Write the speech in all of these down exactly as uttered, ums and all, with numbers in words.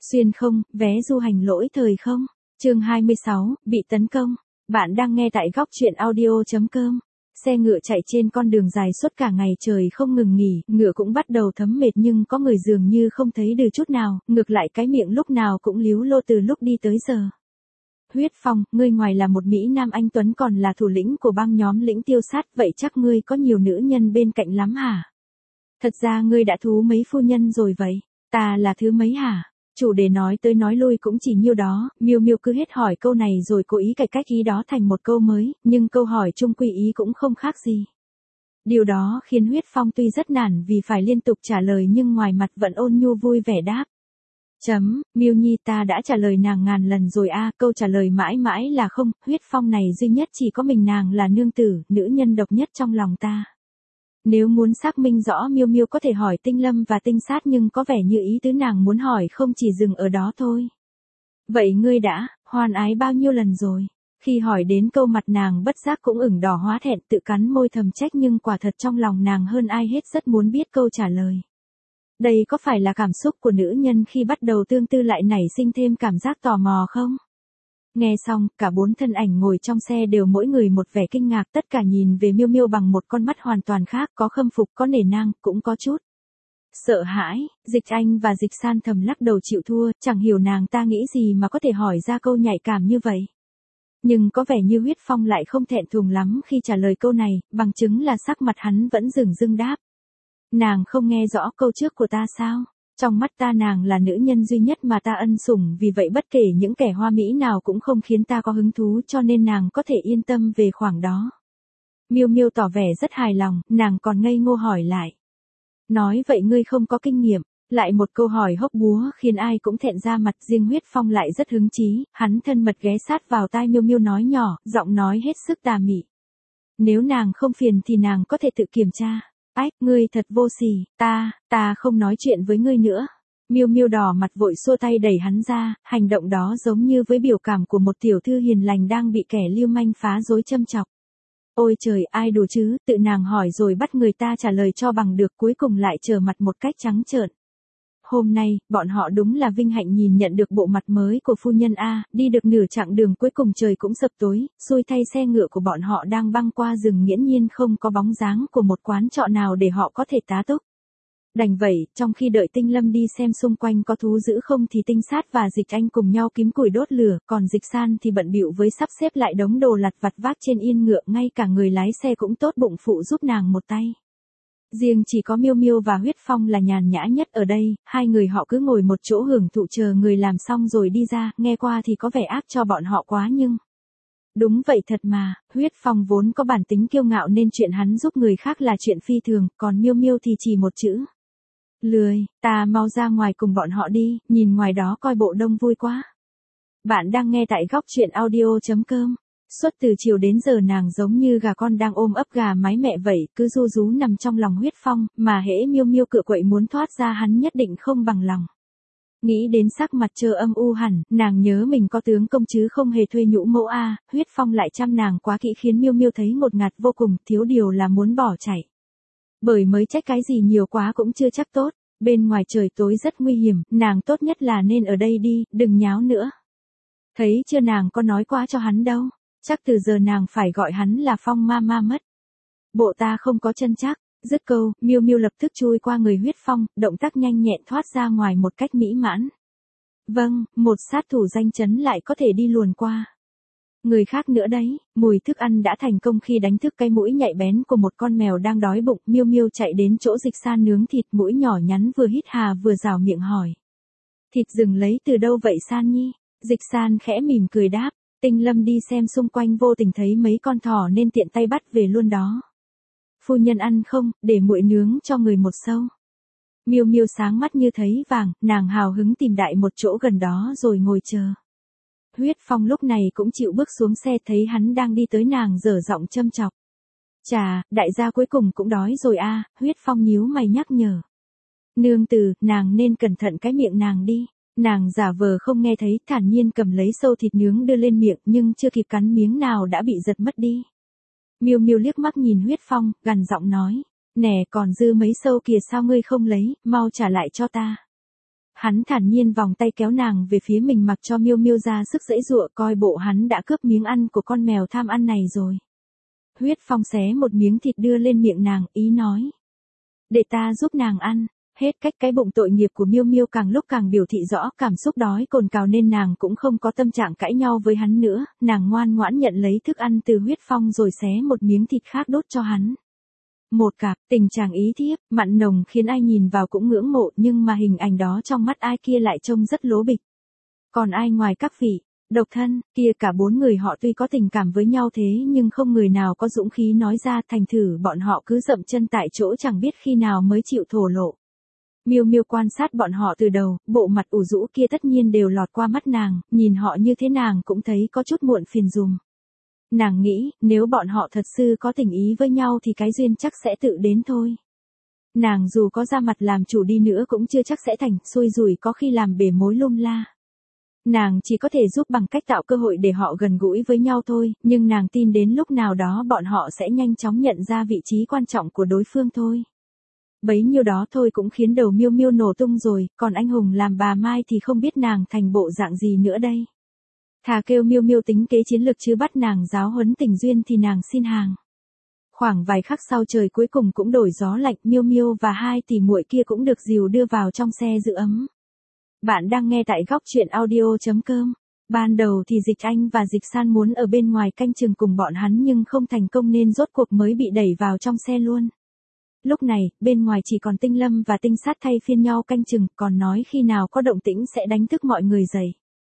Xuyên không, vé du hành lỗi thời không? Chương hai mươi sáu, bị tấn công. Bạn đang nghe tại góc truyện audio chấm com. Xe ngựa chạy trên con đường dài suốt cả ngày trời không ngừng nghỉ, ngựa cũng bắt đầu thấm mệt nhưng có người dường như không thấy được chút nào, ngược lại cái miệng lúc nào cũng líu lô từ lúc đi tới giờ. Huyết Phong, ngươi ngoài là một Mỹ Nam anh Tuấn còn là thủ lĩnh của băng nhóm lĩnh tiêu sát, vậy chắc ngươi có nhiều nữ nhân bên cạnh lắm hả? Thật ra ngươi đã thú mấy phu nhân rồi vậy? Ta là thứ mấy hả? Chủ đề nói tới nói lui cũng chỉ nhiêu đó, Miêu Miêu cứ hết hỏi câu này rồi cố ý cải cách ý đó thành một câu mới, nhưng câu hỏi chung quy ý cũng không khác gì. Điều đó khiến Huyết Phong tuy rất nản vì phải liên tục trả lời nhưng ngoài mặt vẫn ôn nhu vui vẻ đáp. Chấm, Miêu Nhi ta đã trả lời nàng ngàn lần rồi a, câu trả lời mãi mãi là không, Huyết Phong này duy nhất chỉ có mình nàng là nương tử, nữ nhân độc nhất trong lòng ta. Nếu muốn xác minh rõ Miêu Miêu có thể hỏi Tinh Lâm và Tinh Sát nhưng có vẻ như ý tứ nàng muốn hỏi không chỉ dừng ở đó thôi. Vậy ngươi đã, hoan ái bao nhiêu lần rồi? Khi hỏi đến câu mặt nàng bất giác cũng ửng đỏ hóa thẹn tự cắn môi thầm trách nhưng quả thật trong lòng nàng hơn ai hết rất muốn biết câu trả lời. Đây có phải là cảm xúc của nữ nhân khi bắt đầu tương tư lại nảy sinh thêm cảm giác tò mò không? Nghe xong, cả bốn thân ảnh ngồi trong xe đều mỗi người một vẻ kinh ngạc, tất cả nhìn về Miêu Miêu bằng một con mắt hoàn toàn khác, có khâm phục, có nể nang, cũng có chút sợ hãi. Dịch Anh và Dịch San thầm lắc đầu chịu thua, chẳng hiểu nàng ta nghĩ gì mà có thể hỏi ra câu nhạy cảm như vậy. Nhưng có vẻ như Huyết Phong lại không thẹn thùng lắm khi trả lời câu này, bằng chứng là sắc mặt hắn vẫn dửng dưng đáp. Nàng không nghe rõ câu trước của ta sao? Trong mắt ta nàng là nữ nhân duy nhất mà ta ân sủng, vì vậy bất kể những kẻ hoa mỹ nào cũng không khiến ta có hứng thú, cho nên nàng có thể yên tâm về khoảng đó. Miêu Miêu tỏ vẻ rất hài lòng, nàng còn ngây ngô hỏi lại. Nói vậy ngươi không có kinh nghiệm? Lại một câu hỏi hốc búa khiến ai cũng thẹn ra mặt, riêng Huyết Phong lại rất hứng chí, hắn thân mật ghé sát vào tai Miêu Miêu nói nhỏ, giọng nói hết sức tà mị. Nếu nàng không phiền thì nàng có thể tự kiểm tra. Ách, ngươi thật vô sỉ, ta, ta không nói chuyện với ngươi nữa. Miêu Miêu đỏ mặt vội xua tay đẩy hắn ra, hành động đó giống như với biểu cảm của một tiểu thư hiền lành đang bị kẻ lưu manh phá rối châm chọc. Ôi trời, ai đùa chứ, tự nàng hỏi rồi bắt người ta trả lời cho bằng được, cuối cùng lại trở mặt một cách trắng trợn. Hôm nay, bọn họ đúng là vinh hạnh nhìn nhận được bộ mặt mới của phu nhân A, đi được nửa chặng đường cuối cùng trời cũng sập tối, xui thay xe ngựa của bọn họ đang băng qua rừng nghiễm nhiên không có bóng dáng của một quán trọ nào để họ có thể tá túc. Đành vậy, trong khi đợi Tinh Lâm đi xem xung quanh có thú dữ không thì Tinh Sát và Dịch Anh cùng nhau kiếm củi đốt lửa, còn Dịch San thì bận bịu với sắp xếp lại đống đồ lặt vặt vác trên yên ngựa, ngay cả người lái xe cũng tốt bụng phụ giúp nàng một tay. Riêng chỉ có Miêu Miêu và Huyết Phong là nhàn nhã nhất ở đây, hai người họ cứ ngồi một chỗ hưởng thụ chờ người làm xong rồi đi ra, nghe qua thì có vẻ ác cho bọn họ quá nhưng... Đúng vậy thật mà, Huyết Phong vốn có bản tính kiêu ngạo nên chuyện hắn giúp người khác là chuyện phi thường, còn Miêu Miêu thì chỉ một chữ. Lười, ta mau ra ngoài cùng bọn họ đi, nhìn ngoài đó coi bộ đông vui quá. Bạn đang nghe tại góc truyện audio chấm com. Suốt từ chiều đến giờ nàng giống như gà con đang ôm ấp gà mái mẹ vậy, cứ ru rú nằm trong lòng Huyết Phong, mà hễ Miêu Miêu cựa quậy muốn thoát ra hắn nhất định không bằng lòng. Nghĩ đến sắc mặt trơ âm u hẳn, nàng nhớ mình có tướng công chứ không hề thuê nhũ mẫu a, Huyết Phong lại chăm nàng quá kỹ khiến Miêu Miêu thấy ngột ngạt vô cùng, thiếu điều là muốn bỏ chạy. Bởi mới trách cái gì nhiều quá cũng chưa chắc tốt, bên ngoài trời tối rất nguy hiểm, nàng tốt nhất là nên ở đây đi, đừng nháo nữa. Thấy chưa, nàng có nói quá cho hắn đâu. Chắc từ giờ nàng phải gọi hắn là Phong ma ma mất. Bộ ta không có chân chắc. Dứt câu, Miêu Miêu lập tức chui qua người Huyết Phong, động tác nhanh nhẹn thoát ra ngoài một cách mỹ mãn. Vâng, một sát thủ danh chấn lại có thể đi luồn qua. Người khác nữa đấy, mùi thức ăn đã thành công khi đánh thức cái mũi nhạy bén của một con mèo đang đói bụng. Miêu Miêu chạy đến chỗ Dịch San nướng thịt, mũi nhỏ nhắn vừa hít hà vừa rảo miệng hỏi. Thịt rừng lấy từ đâu vậy San Nhi? Dịch San khẽ mỉm cười đáp. Tinh Lâm đi xem xung quanh vô tình thấy mấy con thỏ nên tiện tay bắt về luôn đó. Phu nhân ăn không, để muội nướng cho người một sâu. Miêu Miêu sáng mắt như thấy vàng, nàng hào hứng tìm đại một chỗ gần đó rồi ngồi chờ. Huyết Phong lúc này cũng chịu bước xuống xe, thấy hắn đang đi tới nàng dở giọng châm chọc. Chà, đại gia cuối cùng cũng đói rồi a, à, Huyết Phong nhíu mày nhắc nhở. Nương tử, nàng nên cẩn thận cái miệng nàng đi. Nàng giả vờ không nghe thấy, thản nhiên cầm lấy sâu thịt nướng đưa lên miệng nhưng chưa kịp cắn miếng nào đã bị giật mất đi. Miêu Miêu liếc mắt nhìn Huyết Phong, gằn giọng nói. Nè còn dư mấy sâu kìa sao ngươi không lấy, mau trả lại cho ta. Hắn thản nhiên vòng tay kéo nàng về phía mình mặc cho Miêu Miêu ra sức giãy giụa, coi bộ hắn đã cướp miếng ăn của con mèo tham ăn này rồi. Huyết Phong xé một miếng thịt đưa lên miệng nàng, ý nói. Để ta giúp nàng ăn. Hết cách, cái bụng tội nghiệp của Miêu Miêu càng lúc càng biểu thị rõ cảm xúc đói cồn cào nên nàng cũng không có tâm trạng cãi nhau với hắn nữa, nàng ngoan ngoãn nhận lấy thức ăn từ Huyết Phong rồi xé một miếng thịt khác đốt cho hắn. Một cặp, tình chàng ý thiếp, mặn nồng khiến ai nhìn vào cũng ngưỡng mộ, nhưng mà hình ảnh đó trong mắt ai kia lại trông rất lố bịch. Còn ai ngoài các vị độc thân kia, cả bốn người họ tuy có tình cảm với nhau thế nhưng không người nào có dũng khí nói ra, thành thử bọn họ cứ dậm chân tại chỗ chẳng biết khi nào mới chịu thổ lộ. Miêu Miêu quan sát bọn họ từ đầu, bộ mặt ủ rũ kia tất nhiên đều lọt qua mắt nàng, nhìn họ như thế nàng cũng thấy có chút muộn phiền dùm. Nàng nghĩ, nếu bọn họ thật sự có tình ý với nhau thì cái duyên chắc sẽ tự đến thôi. Nàng dù có ra mặt làm chủ đi nữa cũng chưa chắc sẽ thành, xui rủi có khi làm bể mối lung la. Nàng chỉ có thể giúp bằng cách tạo cơ hội để họ gần gũi với nhau thôi, nhưng nàng tin đến lúc nào đó bọn họ sẽ nhanh chóng nhận ra vị trí quan trọng của đối phương thôi. Bấy nhiêu đó thôi cũng khiến đầu Miêu Miêu nổ tung rồi, còn anh hùng làm bà Mai thì không biết nàng thành bộ dạng gì nữa đây. Thà kêu Miêu Miêu tính kế chiến lược chứ bắt nàng giáo huấn tình duyên thì nàng xin hàng. Khoảng vài khắc sau trời cuối cùng cũng đổi gió lạnh, Miêu Miêu và hai tỷ muội kia cũng được dìu đưa vào trong xe giữ ấm. Bạn đang nghe tại góc truyện audio chấm com. Ban đầu thì Dịch Anh và Dịch San muốn ở bên ngoài canh chừng cùng bọn hắn nhưng không thành công nên rốt cuộc mới bị đẩy vào trong xe luôn. Lúc này, bên ngoài chỉ còn Tinh Lâm và Tinh Sát thay phiên nhau canh chừng, còn nói khi nào có động tĩnh sẽ đánh thức mọi người dậy.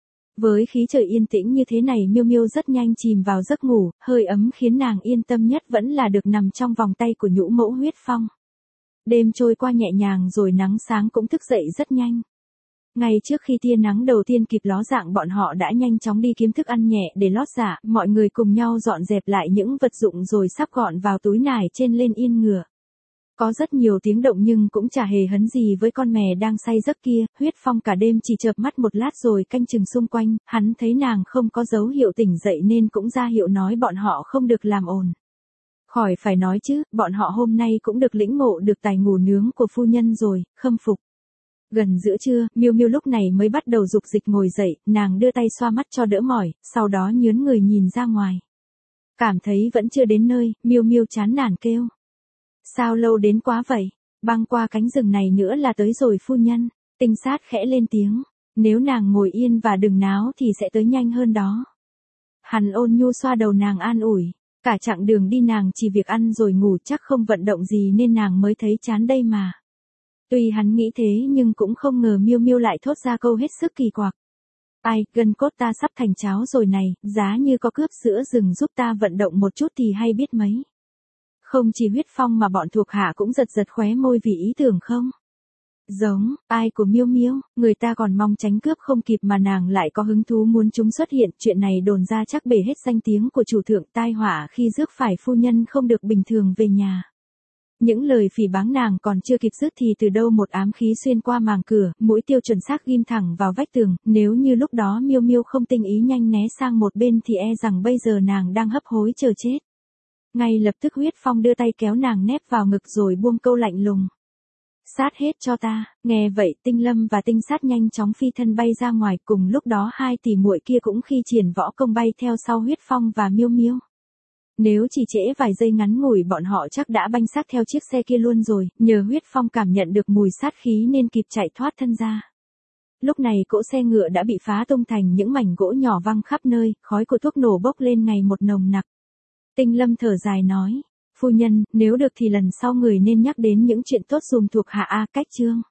Với khí trời yên tĩnh như thế này, Miêu Miêu rất nhanh chìm vào giấc ngủ, hơi ấm khiến nàng yên tâm nhất vẫn là được nằm trong vòng tay của nhũ mẫu Huyết Phong. Đêm trôi qua nhẹ nhàng rồi nắng sáng cũng thức dậy rất nhanh. Ngay trước khi tia nắng đầu tiên kịp ló dạng, bọn họ đã nhanh chóng đi kiếm thức ăn nhẹ để lót dạ, mọi người cùng nhau dọn dẹp lại những vật dụng rồi sắp gọn vào túi nải trên lên yên ngựa. Có rất nhiều tiếng động nhưng cũng chả hề hấn gì với con mè đang say giấc kia. Huyết Phong cả đêm chỉ chợp mắt một lát rồi canh chừng xung quanh, hắn thấy nàng không có dấu hiệu tỉnh dậy nên cũng ra hiệu nói bọn họ không được làm ồn. Khỏi phải nói chứ, bọn họ hôm nay cũng được lĩnh ngộ được tài ngủ nướng của phu nhân rồi, khâm phục. Gần giữa trưa, Miêu Miêu lúc này mới bắt đầu dục dịch ngồi dậy, nàng đưa tay xoa mắt cho đỡ mỏi, sau đó nhướn người nhìn ra ngoài. Cảm thấy vẫn chưa đến nơi, Miêu Miêu chán nản kêu. Sao lâu đến quá vậy? Băng qua cánh rừng này nữa là tới rồi phu nhân. Tinh Sát khẽ lên tiếng. Nếu nàng ngồi yên và đừng náo thì sẽ tới nhanh hơn đó. Hắn ôn nhu xoa đầu nàng an ủi. Cả chặng đường đi nàng chỉ việc ăn rồi ngủ, chắc không vận động gì nên nàng mới thấy chán đây mà. Tuy hắn nghĩ thế nhưng cũng không ngờ Miêu Miêu lại thốt ra câu hết sức kỳ quặc. Ai, gân cốt ta sắp thành cháo rồi này, giá như có cướp sữa rừng giúp ta vận động một chút thì hay biết mấy. Không chỉ Huyết Phong mà bọn thuộc hạ cũng giật giật khóe môi vì ý tưởng không giống ai của Miêu Miêu, người ta còn mong tránh cướp không kịp mà nàng lại có hứng thú muốn chúng xuất hiện, chuyện này đồn ra chắc bể hết danh tiếng của chủ thượng, tai họa khi rước phải phu nhân không được bình thường về nhà. Những lời phỉ báng nàng còn chưa kịp dứt thì từ đâu một ám khí xuyên qua màng cửa, mũi tiêu chuẩn xác ghim thẳng vào vách tường, nếu như lúc đó Miêu Miêu không tinh ý nhanh né sang một bên thì e rằng bây giờ nàng đang hấp hối chờ chết. Ngay lập tức Huyết Phong đưa tay kéo nàng nép vào ngực rồi buông câu lạnh lùng. Sát hết cho ta. Nghe vậy Tinh Lâm và Tinh Sát nhanh chóng phi thân bay ra ngoài, cùng lúc đó hai tỷ muội kia cũng khi triển võ công bay theo sau Huyết Phong và Miêu Miêu. Nếu chỉ trễ vài giây ngắn ngủi bọn họ chắc đã banh xác theo chiếc xe kia luôn rồi, nhờ Huyết Phong cảm nhận được mùi sát khí nên kịp chạy thoát thân ra. Lúc này cỗ xe ngựa đã bị phá tung thành những mảnh gỗ nhỏ văng khắp nơi, khói của thuốc nổ bốc lên ngày một nồng nặc. Tinh Lâm thở dài nói, phu nhân, nếu được thì lần sau người nên nhắc đến những chuyện tốt dùm thuộc hạ a cách chương.